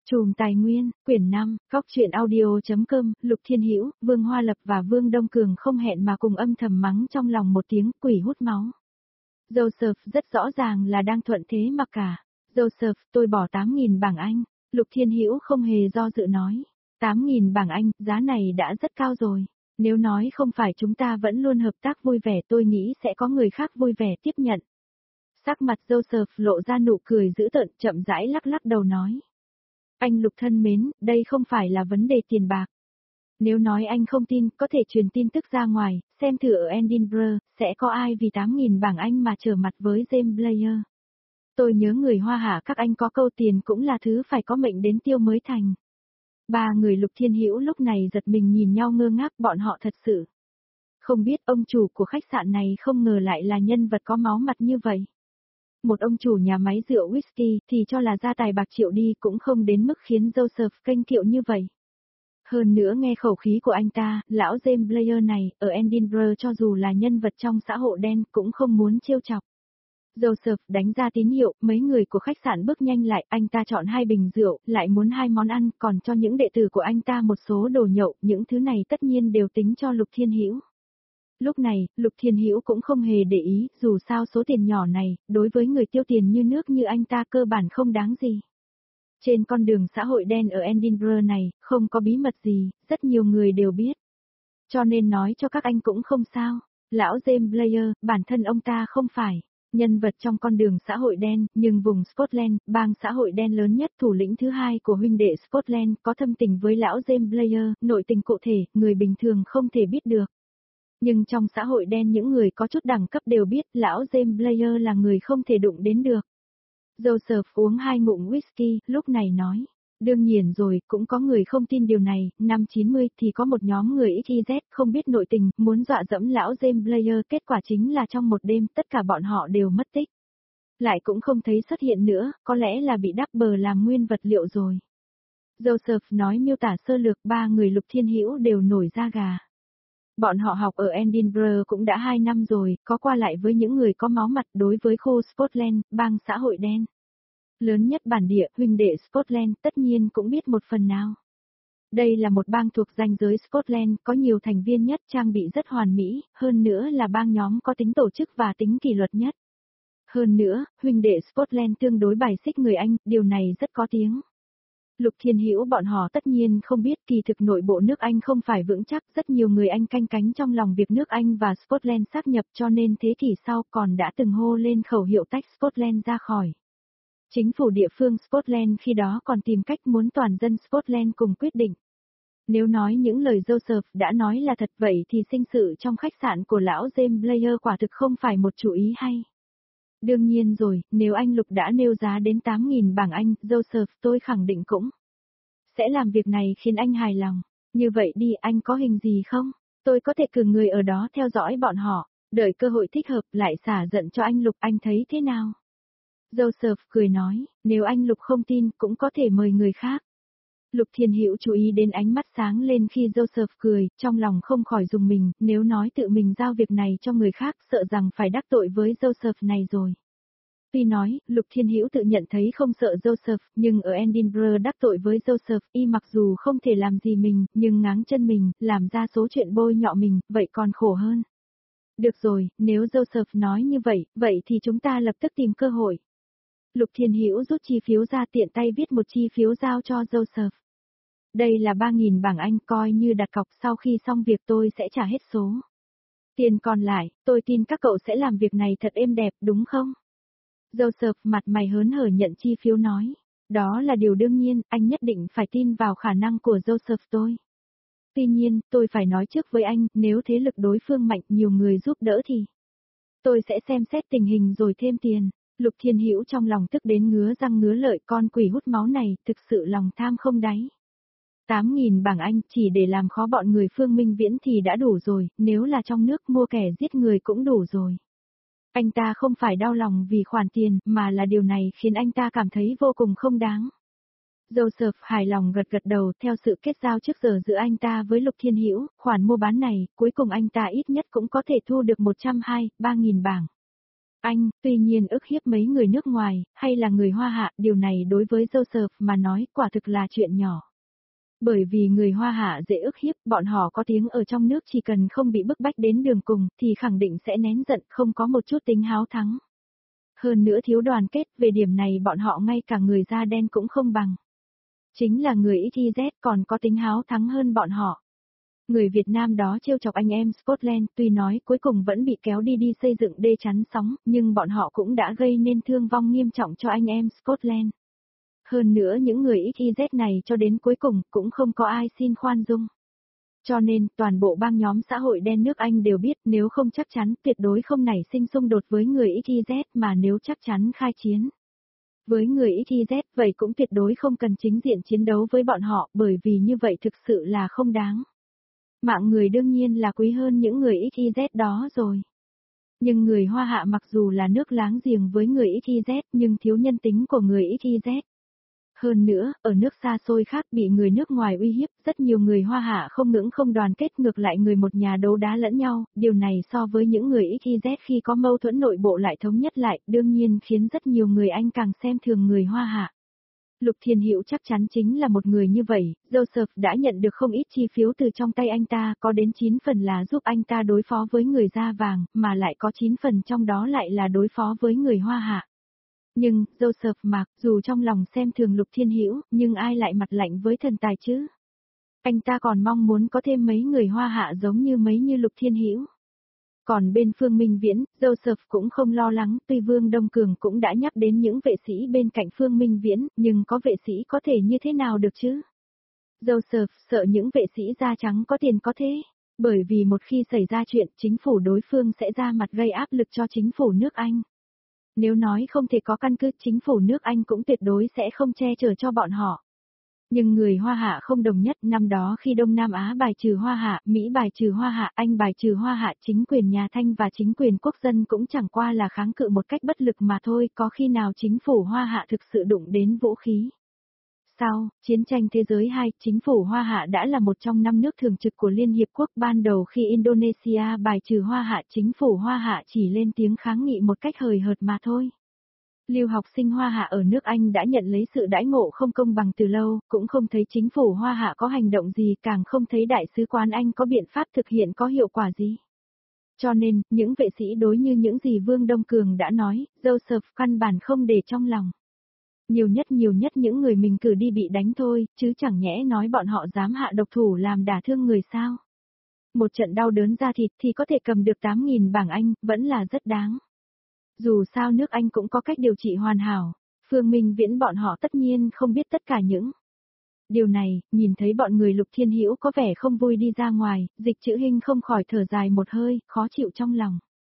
Chùm Tài Nguyên, quyển 5, góc truyện audio.com, Lục Thiên Hữu, Vương Hoa Lập và Vương Đông Cường không hẹn mà cùng âm thầm mắng trong lòng một tiếng quỷ hút máu. Joseph rất rõ ràng là đang thuận thế mà cả. Joseph, tôi bỏ 8.000 bảng Anh. Lục Thiên Hữu không hề do dự nói. 8.000 bảng Anh, giá này đã rất cao rồi. Nếu nói không phải chúng ta vẫn luôn hợp tác vui vẻ, tôi nghĩ sẽ có người khác vui vẻ tiếp nhận. Sắc mặt Joseph lộ ra nụ cười dữ tợn, chậm rãi lắc lắc đầu nói. Anh Lục thân mến, đây không phải là vấn đề tiền bạc. Nếu nói anh không tin, có thể truyền tin tức ra ngoài, xem thử ở Edinburgh, sẽ có ai vì 8.000 bảng Anh mà trở mặt với James Blair. Tôi nhớ người Hoa Hạ các anh có câu tiền cũng là thứ phải có mệnh đến tiêu mới thành. Ba người Lục Thiên Hữu lúc này giật mình nhìn nhau ngơ ngác, bọn họ thật sự không biết ông chủ của khách sạn này không ngờ lại là nhân vật có máu mặt như vậy. Một ông chủ nhà máy rượu whisky thì cho là gia tài bạc triệu đi cũng không đến mức khiến Joseph kênh kiệu như vậy. Hơn nữa nghe khẩu khí của anh ta, lão James Blair này, ở Edinburgh cho dù là nhân vật trong xã hội đen cũng không muốn trêu chọc. Joseph đánh ra tín hiệu, mấy người của khách sạn bước nhanh lại, anh ta chọn 2 bình rượu, lại muốn 2 món ăn, còn cho những đệ tử của anh ta một số đồ nhậu, những thứ này tất nhiên đều tính cho Lục Thiên Hữu. Lúc này, Lục Thiên Hữu cũng không hề để ý, dù sao số tiền nhỏ này, đối với người tiêu tiền như nước như anh ta cơ bản không đáng gì. Trên con đường xã hội đen ở Edinburgh này, không có bí mật gì, rất nhiều người đều biết. Cho nên nói cho các anh cũng không sao. Lão James Blair, bản thân ông ta không phải nhân vật trong con đường xã hội đen, nhưng vùng Scotland, bang xã hội đen lớn nhất, thủ lĩnh thứ hai của huynh đệ Scotland, có thâm tình với lão James Blair, nội tình cụ thể, người bình thường không thể biết được. Nhưng trong xã hội đen những người có chút đẳng cấp đều biết lão James Blair là người không thể đụng đến được. Joseph uống 2 ngụm whisky, lúc này nói. Đương nhiên rồi, cũng có người không tin điều này, năm 90 thì có một nhóm người XYZ không biết nội tình, muốn dọa dẫm lão James Blair, kết quả chính là trong một đêm tất cả bọn họ đều mất tích. Lại cũng không thấy xuất hiện nữa, có lẽ là bị Dapper làm nguyên vật liệu rồi. Joseph nói miêu tả sơ lược 3 người Lục Thiên Hữu đều nổi da gà. Bọn họ học ở Edinburgh cũng đã 2 năm rồi, có qua lại với những người có máu mặt đối với khu Scotland, bang xã hội đen. Lớn nhất bản địa, huynh đệ Scotland tất nhiên cũng biết một phần nào. Đây là một bang thuộc ranh giới Scotland, có nhiều thành viên nhất, trang bị rất hoàn mỹ, hơn nữa là bang nhóm có tính tổ chức và tính kỷ luật nhất. Hơn nữa, huynh đệ Scotland tương đối bài xích người Anh, điều này rất có tiếng. Lục Thiên Hữu bọn họ tất nhiên không biết kỳ thực nội bộ nước Anh không phải vững chắc, rất nhiều người Anh canh cánh trong lòng việc nước Anh và Scotland sáp nhập, cho nên thế kỷ sau còn đã từng hô lên khẩu hiệu tách Scotland ra khỏi. Chính phủ địa phương Scotland khi đó còn tìm cách muốn toàn dân Scotland cùng quyết định. Nếu nói những lời Joseph đã nói là thật vậy thì sinh sự trong khách sạn của lão James Blair quả thực không phải một chủ ý hay. Đương nhiên rồi, nếu anh Lục đã nêu giá đến 8.000 bảng Anh, Joseph tôi khẳng định cũng sẽ làm việc này khiến anh hài lòng. Như vậy đi, anh có hình gì không? Tôi có thể cử người ở đó theo dõi bọn họ, đợi cơ hội thích hợp lại xả giận cho anh Lục, anh thấy thế nào? Joseph cười nói, nếu anh Lục không tin cũng có thể mời người khác. Lục Thiên Hữu chú ý đến ánh mắt sáng lên khi Joseph cười, trong lòng không khỏi rùng mình, nếu nói tự mình giao việc này cho người khác sợ rằng phải đắc tội với Joseph này rồi. Tuy nói, Lục Thiên Hữu tự nhận thấy không sợ Joseph, nhưng ở Edinburgh đắc tội với Joseph, y mặc dù không thể làm gì mình, nhưng ngáng chân mình, làm ra số chuyện bôi nhọ mình, vậy còn khổ hơn. Được rồi, nếu Joseph nói như vậy thì chúng ta lập tức tìm cơ hội. Lục Thiên Hữu rút chi phiếu ra tiện tay viết một chi phiếu giao cho Joseph. Đây là 3.000 bảng Anh, coi như đặt cọc, sau khi xong việc tôi sẽ trả hết số. Tiền còn lại, tôi tin các cậu sẽ làm việc này thật êm đẹp, đúng không? Joseph mặt mày hớn hở nhận chi phiếu nói. Đó là điều đương nhiên, anh nhất định phải tin vào khả năng của Joseph tôi. Tuy nhiên, tôi phải nói trước với anh, nếu thế lực đối phương mạnh nhiều người giúp đỡ thì tôi sẽ xem xét tình hình rồi thêm tiền. Lục Thiên Hữu trong lòng tức đến ngứa răng ngứa lợi, con quỷ hút máu này, thực sự lòng tham không đáy. 8.000 bảng Anh chỉ để làm khó bọn người Phương Minh Viễn thì đã đủ rồi, nếu là trong nước mua kẻ giết người cũng đủ rồi. Anh ta không phải đau lòng vì khoản tiền, mà là điều này khiến anh ta cảm thấy vô cùng không đáng. Joseph hài lòng gật gật đầu, theo sự kết giao trước giờ giữa anh ta với Lục Thiên Hữu, khoản mua bán này, cuối cùng anh ta ít nhất cũng có thể thu được 120, 3.000 bảng. Anh, tuy nhiên ức hiếp mấy người nước ngoài, hay là người Hoa Hạ, điều này đối với Joseph mà nói quả thực là chuyện nhỏ. Bởi vì người Hoa Hạ dễ ức hiếp, bọn họ có tiếng ở trong nước chỉ cần không bị bức bách đến đường cùng thì khẳng định sẽ nén giận, không có một chút tính háo thắng. Hơn nữa thiếu đoàn kết, về điểm này bọn họ ngay cả người da đen cũng không bằng. Chính là người XYZ còn có tính háo thắng hơn bọn họ. Người Việt Nam đó trêu chọc anh em Scotland, tuy nói cuối cùng vẫn bị kéo đi xây dựng đê chắn sóng, nhưng bọn họ cũng đã gây nên thương vong nghiêm trọng cho anh em Scotland. Hơn nữa những người XYZ này cho đến cuối cùng cũng không có ai xin khoan dung. Cho nên, toàn bộ bang nhóm xã hội đen nước Anh đều biết nếu không chắc chắn tuyệt đối không nảy sinh xung đột với người XYZ mà nếu chắc chắn khai chiến. Với người XYZ vậy cũng tuyệt đối không cần chính diện chiến đấu với bọn họ bởi vì như vậy thực sự là không đáng. Mạng người đương nhiên là quý hơn những người XYZ đó rồi. Nhưng người Hoa Hạ mặc dù là nước láng giềng với người XYZ nhưng thiếu nhân tính của người XYZ. Hơn nữa, ở nước xa xôi khác bị người nước ngoài uy hiếp, rất nhiều người Hoa Hạ không những không đoàn kết ngược lại người một nhà đấu đá lẫn nhau, điều này so với những người XYZ khi có mâu thuẫn nội bộ lại thống nhất lại, đương nhiên khiến rất nhiều người Anh càng xem thường người Hoa Hạ. Lục Thiên Hữu chắc chắn chính là một người như vậy, Joseph đã nhận được không ít chi phiếu từ trong tay anh ta, có đến 9 phần là giúp anh ta đối phó với người da vàng, mà lại có 9 phần trong đó lại là đối phó với người Hoa Hạ. Nhưng, Joseph mặc dù trong lòng xem thường Lục Thiên Hữu, nhưng ai lại mặt lạnh với thần tài chứ? Anh ta còn mong muốn có thêm mấy người Hoa Hạ giống như mấy như Lục Thiên Hữu. Còn bên Phương Minh Viễn, Joseph cũng không lo lắng, tuy Vương Đông Cường cũng đã nhắc đến những vệ sĩ bên cạnh Phương Minh Viễn, nhưng có vệ sĩ có thể như thế nào được chứ? Joseph sợ những vệ sĩ da trắng có tiền có thế, bởi vì một khi xảy ra chuyện, chính phủ đối phương sẽ ra mặt gây áp lực cho chính phủ nước Anh. Nếu nói không thể có căn cứ, chính phủ nước Anh cũng tuyệt đối sẽ không che chở cho bọn họ. Nhưng người Hoa Hạ không đồng nhất, năm đó khi Đông Nam Á bài trừ Hoa Hạ, Mỹ bài trừ Hoa Hạ, Anh bài trừ Hoa Hạ, chính quyền nhà Thanh và chính quyền quốc dân cũng chẳng qua là kháng cự một cách bất lực mà thôi, có khi nào chính phủ Hoa Hạ thực sự đụng đến vũ khí. Sau, chiến tranh thế giới 2, chính phủ Hoa Hạ đã là một trong 5 nước thường trực của Liên Hiệp Quốc ban đầu khi Indonesia bài trừ Hoa Hạ, chính phủ Hoa Hạ chỉ lên tiếng kháng nghị một cách hời hợt mà thôi. Lưu học sinh Hoa Hạ ở nước Anh đã nhận lấy sự đãi ngộ không công bằng từ lâu, cũng không thấy chính phủ Hoa Hạ có hành động gì, càng không thấy đại sứ quán Anh có biện pháp thực hiện có hiệu quả gì. Cho nên, những vệ sĩ đối như những gì Vương Đông Cường đã nói, Joseph căn bản không để trong lòng. Nhiều nhất những người mình cử đi bị đánh thôi, chứ chẳng nhẽ nói bọn họ dám hạ độc thủ làm đả thương người sao. Một trận đau đớn da thịt thì có thể cầm được 8.000 bảng Anh, vẫn là rất đáng. Dù sao nước Anh cũng có cách điều trị hoàn hảo, Phương Minh Viễn bọn họ tất nhiên không biết tất cả những điều này, nhìn thấy bọn người Lục Thiên Hữu có vẻ không vui đi ra ngoài, Dịch Chữ Hinh không khỏi thở dài một hơi, khó chịu trong lòng.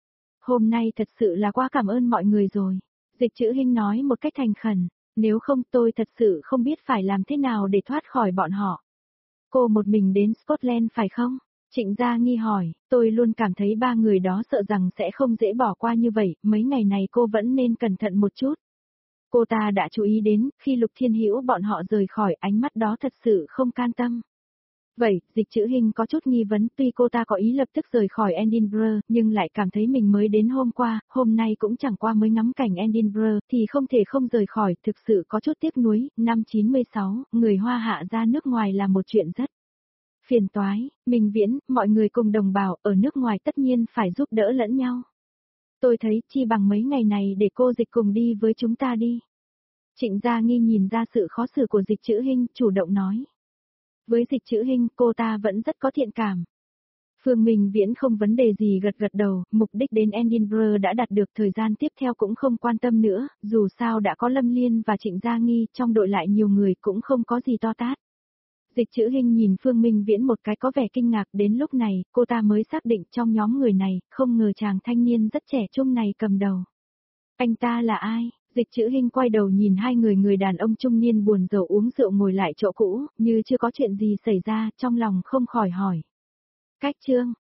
Hôm nay thật sự là quá cảm ơn mọi người rồi. Dịch Chữ Hinh nói một cách thành khẩn, nếu không tôi thật sự không biết phải làm thế nào để thoát khỏi bọn họ. Cô một mình đến Scotland phải không? Trịnh Gia Nghi hỏi, tôi luôn cảm thấy ba người đó sợ rằng sẽ không dễ bỏ qua như vậy, mấy ngày này cô vẫn nên cẩn thận một chút. Cô ta đã chú ý đến, khi Lục Thiên Hữu bọn họ rời khỏi, ánh mắt đó thật sự không can tâm. Vậy, Dịch Chữ Hinh có chút nghi vấn, tuy cô ta có ý lập tức rời khỏi Edinburgh, nhưng lại cảm thấy mình mới đến hôm qua, hôm nay cũng chẳng qua mới ngắm cảnh Edinburgh, thì không thể không rời khỏi, thực sự có chút tiếc nuối. Năm 96, người Hoa Hạ ra nước ngoài là một chuyện rất phiền toái, Minh Viễn, mọi người cùng đồng bào, ở nước ngoài tất nhiên phải giúp đỡ lẫn nhau. Tôi thấy, chi bằng mấy ngày này để cô Dịch cùng đi với chúng ta đi. Trịnh Gia Nghi nhìn ra sự khó xử của Dịch Chữ Hinh, chủ động nói. Với Dịch Chữ Hinh, cô ta vẫn rất có thiện cảm. Phương Minh Viễn không vấn đề gì gật gật đầu, mục đích đến Edinburgh đã đạt được, thời gian tiếp theo cũng không quan tâm nữa, dù sao đã có Lâm Liên và Trịnh Gia Nghi, trong đội lại nhiều người cũng không có gì to tát. Dịch Chữ Hinh nhìn Phương Minh Viễn một cái có vẻ kinh ngạc, đến lúc này, cô ta mới xác định trong nhóm người này, không ngờ chàng thanh niên rất trẻ trung này cầm đầu. Anh ta là ai? Dịch Chữ Hinh quay đầu nhìn hai người đàn ông trung niên buồn rầu uống rượu ngồi lại chỗ cũ, như chưa có chuyện gì xảy ra, trong lòng không khỏi hỏi. Cách Trương,